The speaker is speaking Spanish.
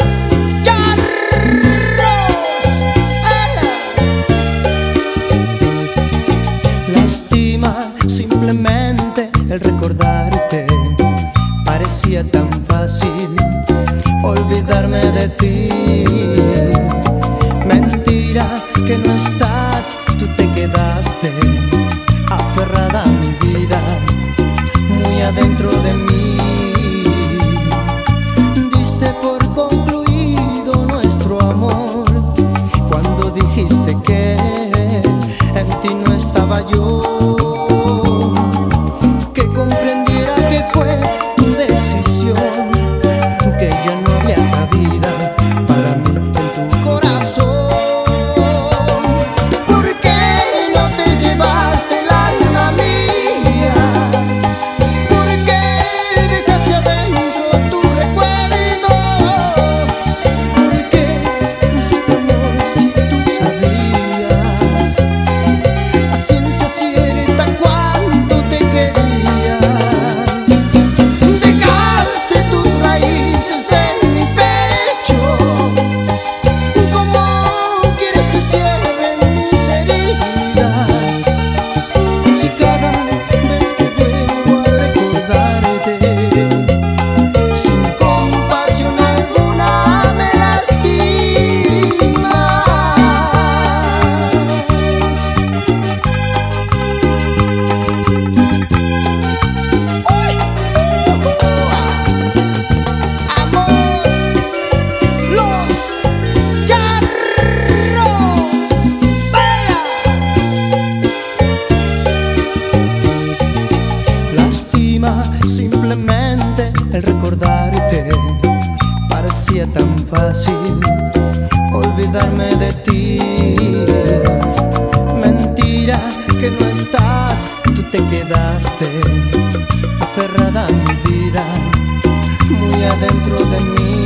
Lástima simplemente el recordarte. Parecía tan fácil olvidarme de ti. Mentira que no estás, tú te quedaste aferrada a mi vida, muy adentro de mí. Diste por concluido nuestro amor cuando dijiste que en ti no estaba yo. Que comprendiera que fue tu decisión, que ya no había cabida para mí en tu corazón. ¿Por qué no te llevaste el alma mía? ¿Por qué dejaste adentro tu recuerdo? ¿Por qué pusiste amor si tú sabías a ciencia cierta cuánto te quería? Dejaste tus raíces en mi pecho. ¿Cómo quieres que cierren mis heridas si cada vez que vuelvo a recordarte, sin compasión alguna me lastimas? ¡Uy! ¡Amor! ¡Los Charros! ¡Vea! Lástima simplemente el recordarte. Parecía tan fácil olvidarme de ti. Mentira que no estás, tú te quedaste aferrada a mi vida, muy adentro de mí.